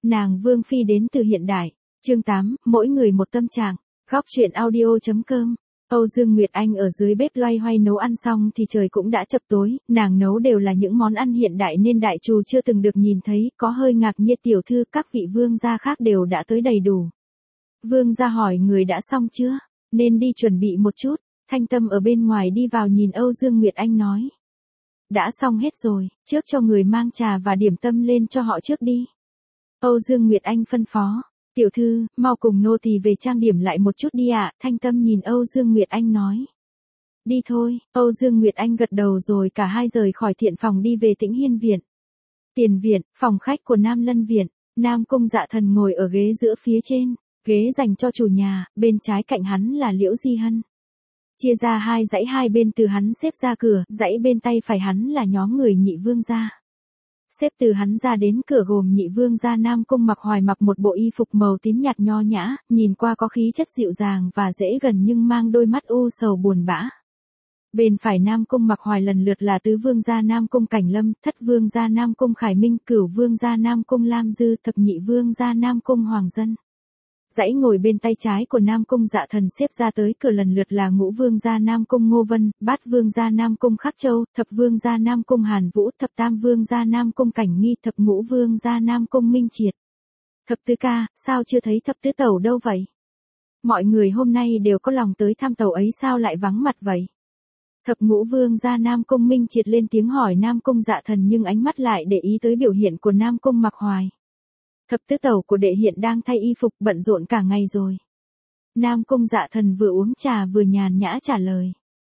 Nàng Vương Phi đến từ hiện đại. Chương 8, mỗi người một tâm trạng. Góc truyện audio.com. Âu Dương Nguyệt Anh ở dưới bếp loay hoay nấu ăn xong thì trời cũng đã chập tối, nàng nấu đều là những món ăn hiện đại nên đại trù chưa từng được nhìn thấy, có hơi ngạc nhiên. Tiểu thư, các vị vương gia khác đều đã tới đầy đủ. Vương gia hỏi người đã xong chưa, nên đi chuẩn bị một chút. Thanh Tâm ở bên ngoài đi vào nhìn Âu Dương Nguyệt Anh nói. Đã xong hết rồi, trước cho người mang trà và điểm tâm lên cho họ trước đi. Âu Dương Nguyệt Anh phân phó. Tiểu thư, mau cùng nô tỳ về trang điểm lại một chút đi ạ. Thanh Tâm nhìn Âu Dương Nguyệt Anh nói. Đi thôi. Âu Dương Nguyệt Anh gật đầu rồi cả hai rời khỏi thiện phòng đi về Tĩnh Hiên Viện. Tiền viện, phòng khách của Nam Lân Viện. Nam Cung Dạ Thần ngồi ở ghế giữa phía trên, ghế dành cho chủ nhà, bên trái cạnh hắn là Liễu Di Hân. Chia ra hai dãy hai bên từ hắn xếp ra cửa, dãy bên tay phải hắn là nhóm người Nhị Vương gia. Xếp từ hắn ra đến cửa gồm Nhị Vương gia Nam Cung Mặc Hoài mặc một bộ y phục màu tím nhạt nho nhã, nhìn qua có khí chất dịu dàng và dễ gần nhưng mang đôi mắt u sầu buồn bã. Bên phải Nam Cung Mặc Hoài lần lượt là Tứ Vương gia Nam Cung Cảnh Lâm, Thất Vương gia Nam Cung Khải Minh, Cửu Vương gia Nam Cung Lam Dư, Thập Nhị Vương gia Nam Cung Hoàng Dân. Dãy ngồi bên tay trái của Nam Cung Dạ Thần xếp ra tới cửa lần lượt là Ngũ Vương gia Nam Cung Ngô Vân, Bát Vương gia Nam Cung Khắc Châu, Thập Vương gia Nam Cung Hàn Vũ, Thập Tam Vương gia Nam Cung Cảnh Nghi, Thập Ngũ Vương gia Nam Cung Minh Triệt. Thập Tứ ca, sao chưa thấy Thập Tứ tẩu đâu vậy? Mọi người hôm nay đều có lòng tới thăm tẩu ấy sao lại vắng mặt vậy? Thập Ngũ Vương gia Nam Cung Minh Triệt lên tiếng hỏi Nam Cung Dạ Thần nhưng ánh mắt lại để ý tới biểu hiện của Nam Cung Mặc Hoài. Thập tứ tẩu của đệ hiện đang thay y phục bận rộn cả ngày rồi. Nam Cung Dạ Thần vừa uống trà vừa nhàn nhã trả lời.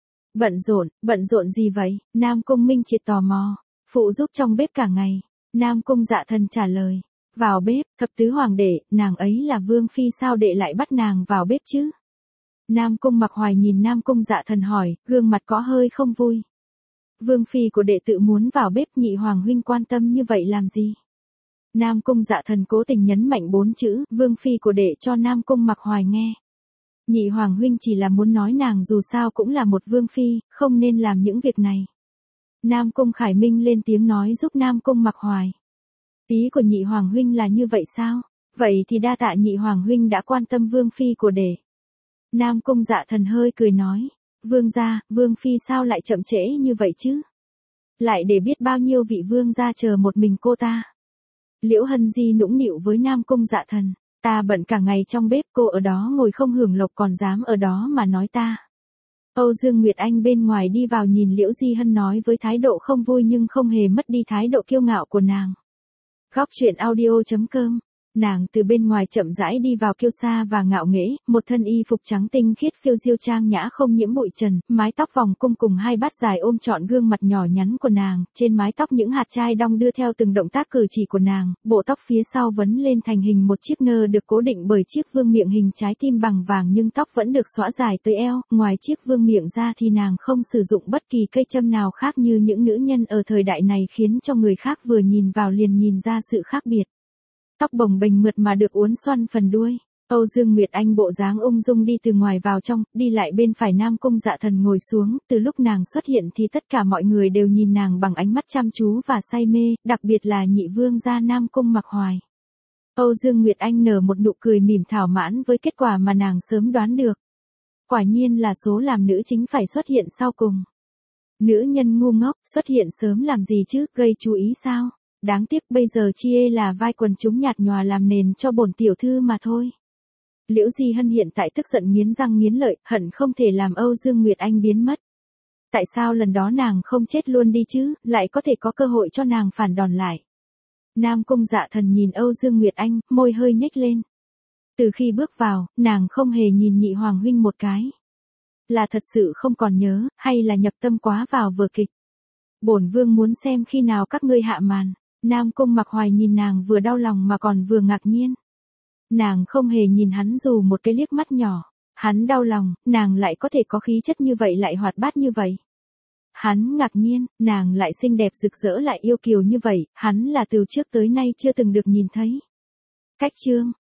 Bận rộn gì vậy? Nam Cung Minh Triệt tò mò. Phụ giúp trong bếp cả ngày. Nam Cung Dạ Thần trả lời. Vào bếp, thập tứ hoàng đệ, nàng ấy là Vương Phi sao đệ lại bắt nàng vào bếp chứ? Nam Cung Mặc Hoài nhìn Nam Cung Dạ Thần hỏi, gương mặt có hơi không vui. Vương Phi của đệ tự muốn vào bếp, Nhị Hoàng huynh quan tâm như vậy làm gì? Nam Cung Dạ Thần cố tình nhấn mạnh 4 chữ, Vương Phi của đệ cho Nam Cung Mặc Hoài nghe. Nhị Hoàng huynh chỉ là muốn nói nàng dù sao cũng là một Vương Phi, không nên làm những việc này. Nam Cung Khải Minh lên tiếng nói giúp Nam Cung Mặc Hoài. Ý của Nhị Hoàng huynh là như vậy sao? Vậy thì đa tạ Nhị Hoàng huynh đã quan tâm Vương Phi của đệ. Nam Cung Dạ Thần hơi cười nói. Vương gia, Vương Phi sao lại chậm trễ như vậy chứ? Lại để biết bao nhiêu vị Vương gia chờ một mình cô ta. Liễu Hân Di nũng nịu với Nam Cung Dạ Thần. Ta bận cả ngày trong bếp, cô ở đó ngồi không hưởng lộc còn dám ở đó mà nói ta. Âu Dương Nguyệt Anh bên ngoài đi vào nhìn Liễu Di Hân nói với thái độ không vui nhưng không hề mất đi thái độ kiêu ngạo của nàng. Góc truyện audio.com. Nàng từ bên ngoài chậm rãi đi vào kiêu sa và ngạo nghễ, một thân y phục trắng tinh khiết phiêu diêu trang nhã không nhiễm bụi trần, mái tóc vòng cung cùng hai bát dài ôm trọn gương mặt nhỏ nhắn của nàng, trên mái tóc những hạt trai đong đưa theo từng động tác cử chỉ của nàng, bộ tóc phía sau vấn lên thành hình một chiếc nơ được cố định bởi chiếc vương miệng hình trái tim bằng vàng nhưng tóc vẫn được xõa dài tới eo, ngoài chiếc vương miệng ra thì nàng không sử dụng bất kỳ cây châm nào khác như những nữ nhân ở thời đại này khiến cho người khác vừa nhìn vào liền nhìn ra sự khác biệt. Tóc bồng bềnh mượt mà được uốn xoăn phần đuôi. Âu Dương Nguyệt Anh bộ dáng ung dung đi từ ngoài vào trong, đi lại bên phải Nam Cung Dạ Thần ngồi xuống, từ lúc nàng xuất hiện thì tất cả mọi người đều nhìn nàng bằng ánh mắt chăm chú và say mê, đặc biệt là Nhị Vương gia Nam Cung Mặc Hoài. Âu Dương Nguyệt Anh nở một nụ cười mỉm thỏa mãn với kết quả mà nàng sớm đoán được. Quả nhiên là số làm nữ chính phải xuất hiện sau cùng. Nữ nhân ngu ngốc, xuất hiện sớm làm gì chứ, gây chú ý sao? Đáng tiếc bây giờ chia là vai quần chúng nhạt nhòa làm nền cho bổn tiểu thư mà thôi. Liễu Di Hân hiện tại tức giận nghiến răng nghiến lợi, hận không thể làm Âu Dương Nguyệt Anh biến mất. Tại sao lần đó nàng không chết luôn đi chứ, lại có thể có cơ hội cho nàng phản đòn lại. Nam Cung Dạ Thần nhìn Âu Dương Nguyệt Anh, môi hơi nhếch lên. Từ khi bước vào, nàng không hề nhìn Nhị Hoàng huynh một cái. Là thật sự không còn nhớ, hay là nhập tâm quá vào vở kịch. Bổn vương muốn xem khi nào các ngươi hạ màn. Nam Cung Mặc Hoài nhìn nàng vừa đau lòng mà còn vừa ngạc nhiên. Nàng không hề nhìn hắn dù một cái liếc mắt nhỏ. Hắn đau lòng, nàng lại có thể có khí chất như vậy lại hoạt bát như vậy. Hắn ngạc nhiên, nàng lại xinh đẹp rực rỡ lại yêu kiều như vậy, hắn là từ trước tới nay chưa từng được nhìn thấy. Cách chương.